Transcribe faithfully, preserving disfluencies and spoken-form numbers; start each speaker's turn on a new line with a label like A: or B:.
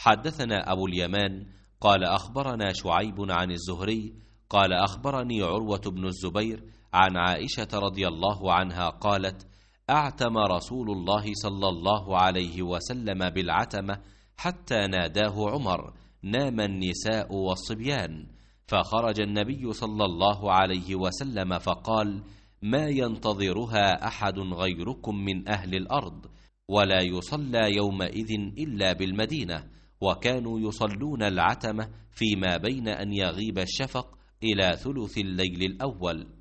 A: حدثنا أبو اليمان قال أخبرنا شعيب عن الزهري قال أخبرني عروة بن الزبير عن عائشة رضي الله عنها قالت: أعتم رسول الله صلى الله عليه وسلم بالعتمة حتى ناداه عمر: نام النساء والصبيان. فخرج النبي صلى الله عليه وسلم فقال: ما ينتظرها أحد غيركم من أهل الأرض، ولا يصلى يومئذ إلا بالمدينة، وكانوا يصلون العتمة فيما بين أن يغيب الشفق إلى ثلث الليل الأول.